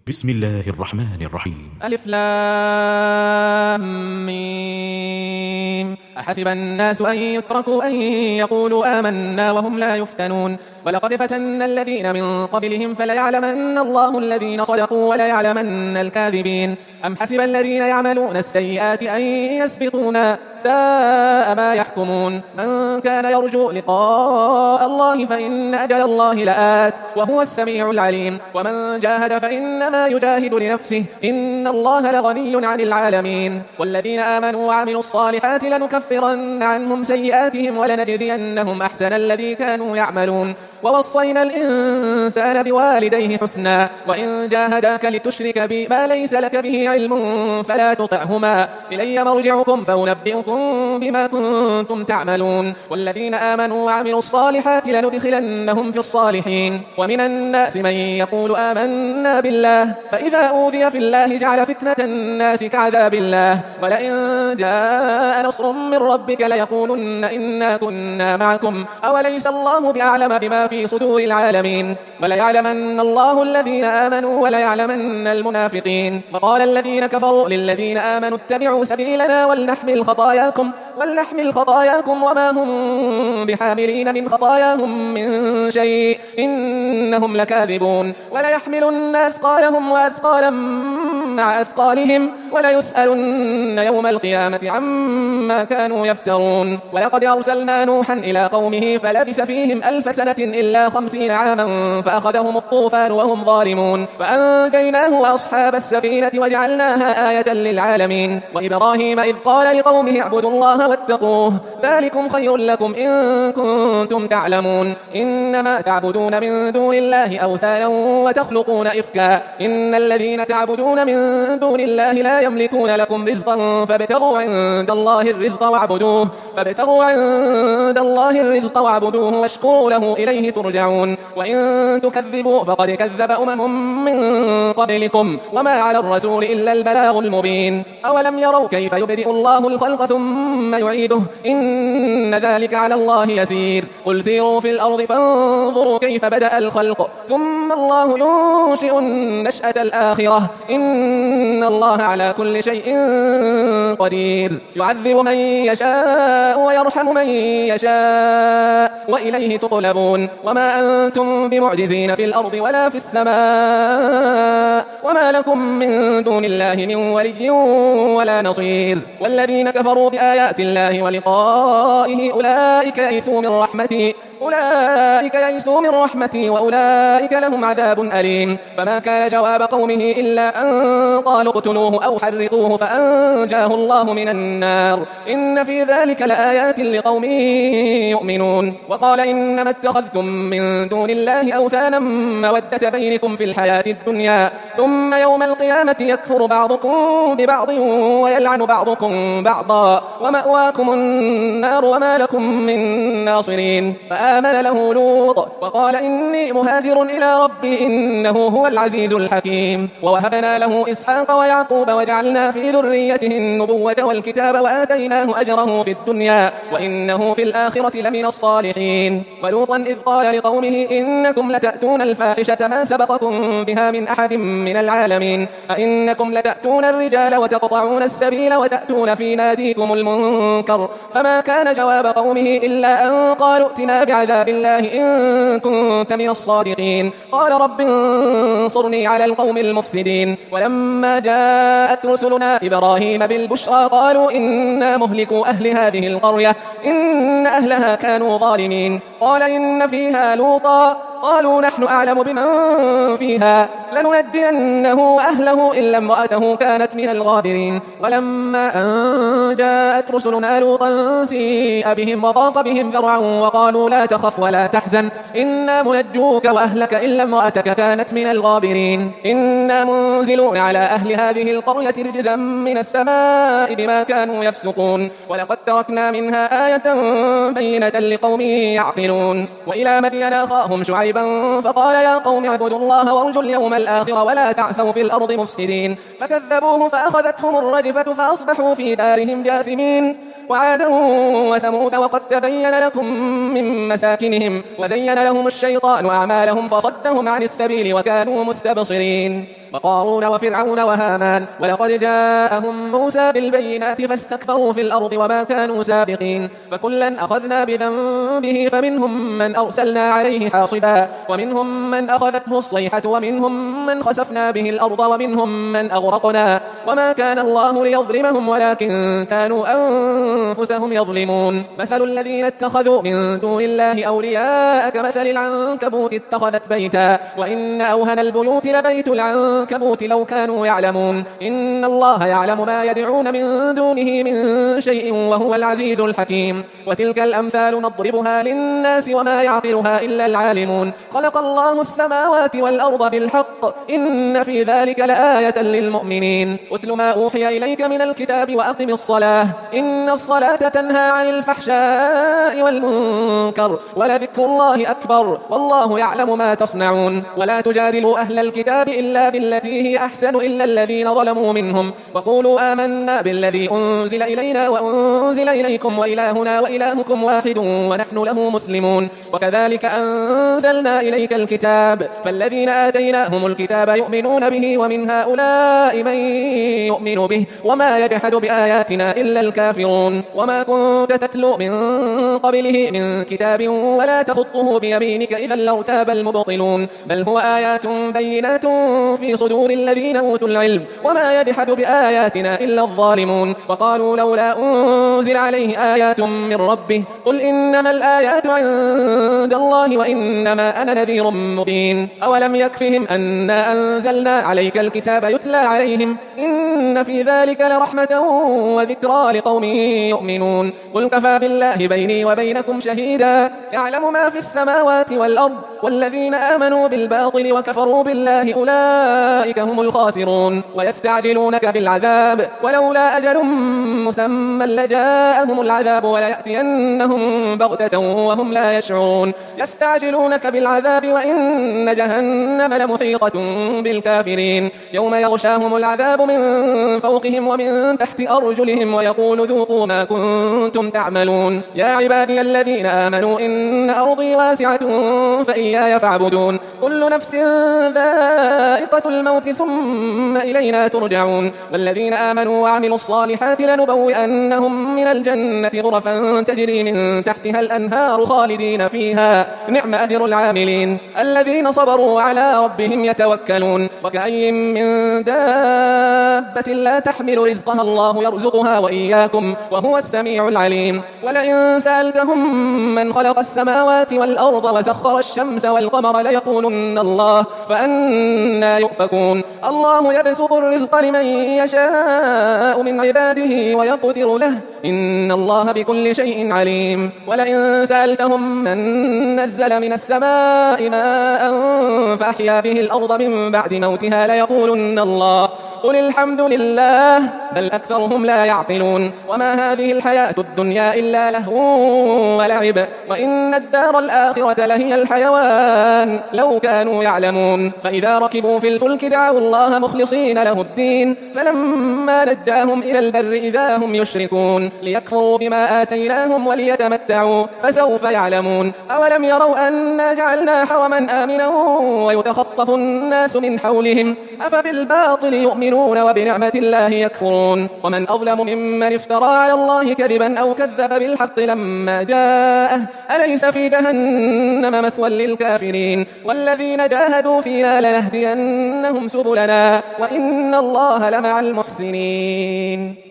بسم الله الرحمن الرحيم. ألف لام ميم. أحسب الناس أن يتركوا أن يقولوا آمنا وهم لا يفتنون ولقد فتنا الذين من قبلهم فليعلمن الله الذين صدقوا وليعلمن الكاذبين. أم حسب الذين يعملون السيئات أن يسبقونا ساء ما يحكمون. من كان يرجو لقاء الله فإن أجل الله لآت وهو السميع العليم. ومن جاهد فإنما يجاهد لنفسه إن الله لغني عن العالمين. والذين آمنوا وعملوا الصالحات لنكفرن عنهم سيئاتهم ولنجزينهم أحسن الذي كانوا يعملون. ووصينا الإنسان بوالديه حسنا وإن جاهداك لتشرك بي ما ليس لك به علم فلا تطعهما إلي مرجعكم فأنبئكم بما كنتم تعملون. والذين آمنوا وعملوا الصالحات لندخلنهم في الصالحين. ومن الناس من يقول آمنا بالله فإذا أوذي في الله جعل فتنة الناس كعذاب الله ولئن جاء نصر من ربك ليقولن إنا كنا معكم أوليس الله بأعلم بما في صدور العالمين. وليعلمن الله الذين آمنوا وليعلمن المنافقين. وقال الذين كفروا للذين آمنوا اتبعوا سبيلنا ولنحمل خطاياكم وما هم بحاملين من خطاياهم من شيء إنهم لكاذبون. وليحملن أثقالهم وأثقالا مع أثقالهم وليسألن يوم القيامة عما كانوا يفترون. ولقد أرسلنا نوحا إلى قومه فلبث فيهم 1000 سنة إلا 50 عاما فأخذهم الطوفان وهم ظالمون فأنجيناه وأصحاب السفينة وجعلناها آية للعالمين. وإبراهيم إذ قال لقومه اعبدوا الله واتقوه ذلكم خير لكم إن كنتم تعلمون. إنما تعبدون من دون الله أوثانا وتخلقون إفكا إن الذين تعبدون من دون الله لا يملكون لكم رزقا فابتغوا عند الله الرزق واعبدوه واشكروا له إليه ترجعون. وإن تكذبوا فقد كذب من قبلكم وما على الرسول إلا البلاغ المبين. أولم يروا كيف يبدئ الله الخلق ثم يعيده إن ذلك على الله يسير. قل سيروا في الأرض فانظروا كيف بدأ الخلق ثم الله ينشئ النشأة الآخرة إن الله على كل شيء قدير. يعذب من يشاء ويرحم من يشاء وإليه تقلبون. وما أنتم بمعجزين في الأرض ولا في السماء وما لكم من دون الله من ولي ولا نصير. والذين كفروا بآيات الله ولقائه أولئك يئسوا من رحمتي وأولئك لهم عذاب أليم. فما كان جواب قومه إلا أن قالوا اقتلوه أو حرقوه فأنجاه الله من النار إن في ذلك لآيات لقوم يؤمنون. وقال إنما اتخذتم من دون الله أوثانا مودة بينكم في الحياة الدنيا ثم يوم القيامة يكفر بعضكم ببعض ويلعن بعضكم بعضا ومأواكم النار وما لكم من ناصرين. فآمن له لوط وقال إني مهاجر إلى ربي إنه هو العزيز الحكيم. ووهبنا له إسحاق ويعقوب وجعلنا في ذريته النبوة والكتاب وآتيناه أجره في الدنيا وإنه في الآخرة لمن الصالحين. ولوطا إذ قال لقومه إنكم لتأتون الفاحشة ما سبقكم بها من أحد من العالمين أئنكم لتأتون الرجال وتقطعون السبيل وتأتون في ناديكم المنكر. فما كان جواب قومه إلا أن قالوا ائتنا بعذاب الله إن كنت من الصادقين. قال رب انصرني على القوم المفسدين. ولما جاءت رسلنا إبراهيم بالبشرى قالوا إنا مهلكوا أهل هذه القرية إن أهلها كانوا ظالمين. قال إن فيها لوطا قالوا نحن أعلم بمن فيها لننجينه وأهله إلا امرأته كانت من الغابرين. ولما أن جاءت رسلنا لوطا سيء بهم وضاق بهم ذرعا وقالوا لا تخف ولا تحزن إنا منجوك وأهلك إلا امرأتك كانت من الغابرين. إنا منزلون على أهل هذه القرية رجزا من السماء بما كانوا يفسقون. ولقد تركنا منها آية بينة لقوم يعقلون. وإلى مدين أخاهم شعيبا فقال يا قوم اعبدوا الله وارجوا اليوم الآخر ولا تعثوا في الأرض مفسدين. فكذبوه فأخذتهم الرجفة فأصبحوا في دارهم جاثمين. وعادا وثمود وقد تبين لكم من مساكنهم وزين لهم الشيطان أعمالهم فصدهم عن السبيل وكانوا مستبصرين وقارون وفرعون وهامان ولقد جاءهم موسى بالبينات فاستكبروا في الأرض وما كانوا سابقين فكلا أخذنا بذنبه فمنهم من أرسلنا عليه حاصبا ومنهم من أخذته الصيحة ومنهم من خسفنا به الأرض ومنهم من أغرقنا وما كان الله ليظلمهم ولكن كانوا أنفسهم يظلمون مثل الذين اتخذوا من دون الله أولياء كمثل العنكبوت اتخذت بيتا وإن أوهن البيوت لبيت العنكبوت لو كانوا يعلمون إن الله يعلم ما يدعون من دونه من شيء وهو العزيز الحكيم وتلك الأمثال نضربها للناس وما يعقلها إلا العالمون خلق الله السماوات والأرض بالحق إن في ذلك لآية للمؤمنين أتل ما أوحي إليك من الكتاب وأقم الصلاة إن الصلاة تنهى عن الفحشاء والمنكر ولذكر الله أكبر والله يعلم ما تصنعون ولا تجادلوا أهل الكتاب إلا بالتي هي أحسن إلا الذين ظلموا منهم وقولوا آمنا بالذي أنزل إلينا وأنزل إليكم وإلهنا وإلهكم واحد ونحن له مسلمون وكذلك أنزلنا إليك الكتاب فالذين آتيناهم الكتاب يؤمنون به ومن هؤلاء من يؤمن به وما يجحد بآياتنا إلا الكافرون وما كنت تتلو من قبله من كتاب ولا تخطه بيمينك إذا لارتاب المبطلون بل هو آيات بينات في صدور الذين أوتوا العلم وما يجحد بآياتنا إلا الظالمون وقالوا لولا أنزل عليه آيات من ربه قل إنما الآيات عند الله وإنما أنا نذير مبين أولم يكفهم أنا أنزلنا عليك الكتاب يتلى عليهم إن في ذلك لرحمة وذكرى لقوم يؤمنون قل كفى بالله بيني وبينكم شهيدا يعلم ما في السماوات والأرض والذين آمنوا بالباطل وكفروا بالله أولئك هم الخاسرون ويستعجلونك بالعذاب ولولا أجل مسمى لجاءهم العذاب وليأتينهم بغتة وهم لا يشعرون يستعجلونك بالعذاب وإن جهنم لمحيطة بالكافرين يوم يغشاهم العذاب من فوقهم ومن تحت أرجلهم ويقول ذوقوا ما كنتم تعملون يا عبادي الذين آمنوا إن أرضي واسعة فإياي فاعبدون كل نفس ذائقة الموت ثم إلينا ترجعون والذين آمنوا وعملوا الصالحات لنبوئنهم من الجنة غرفا تجري من تحتها الأنهار خالدين فيها نعم أجر العاملين الذين صبروا على ربهم يتوكلون وكأي من دابة لا تحمل رزقها الله يرزقها وإياكم وهو السميع العليم ولئن سألتهم من خلق السماوات والأرض وسخر الشمس والقمر ليقولن الله فأنى يؤفكون الله يبسط الرزق لمن يشاء من عباده ويقدر له إن الله بكل شيء عليم ولئن سألتهم من نزل من السماء ماء فأحيا به الأرض من بعد موتها ليقولن الله قل الحمد لله بل أكثرهم لا يعقلون وما هذه الحياة الدنيا إلا لهو ولعب وإن الدار الآخرة لهي الحيوان لو كانوا يعلمون فإذا ركبوا في الفلك دعوا الله مخلصين له الدين فلما نجاهم إلى البر إذا هم يشركون ليكفروا بما آتيناهم وليتمتعوا فسوف يعلمون أولم يروا أنا جعلنا حرما آمنا ويتخطف الناس من حولهم أفبالباطل يؤمنون وبنعمة الله يكفرون ومن أظلم ممن افترى على الله كذبا أو كذب بالحق لما جاءه أليس في جهنم مثوى للكافرين والذين جاهدوا فينا لنهدينهم سبلنا وإن الله لمع المحسنين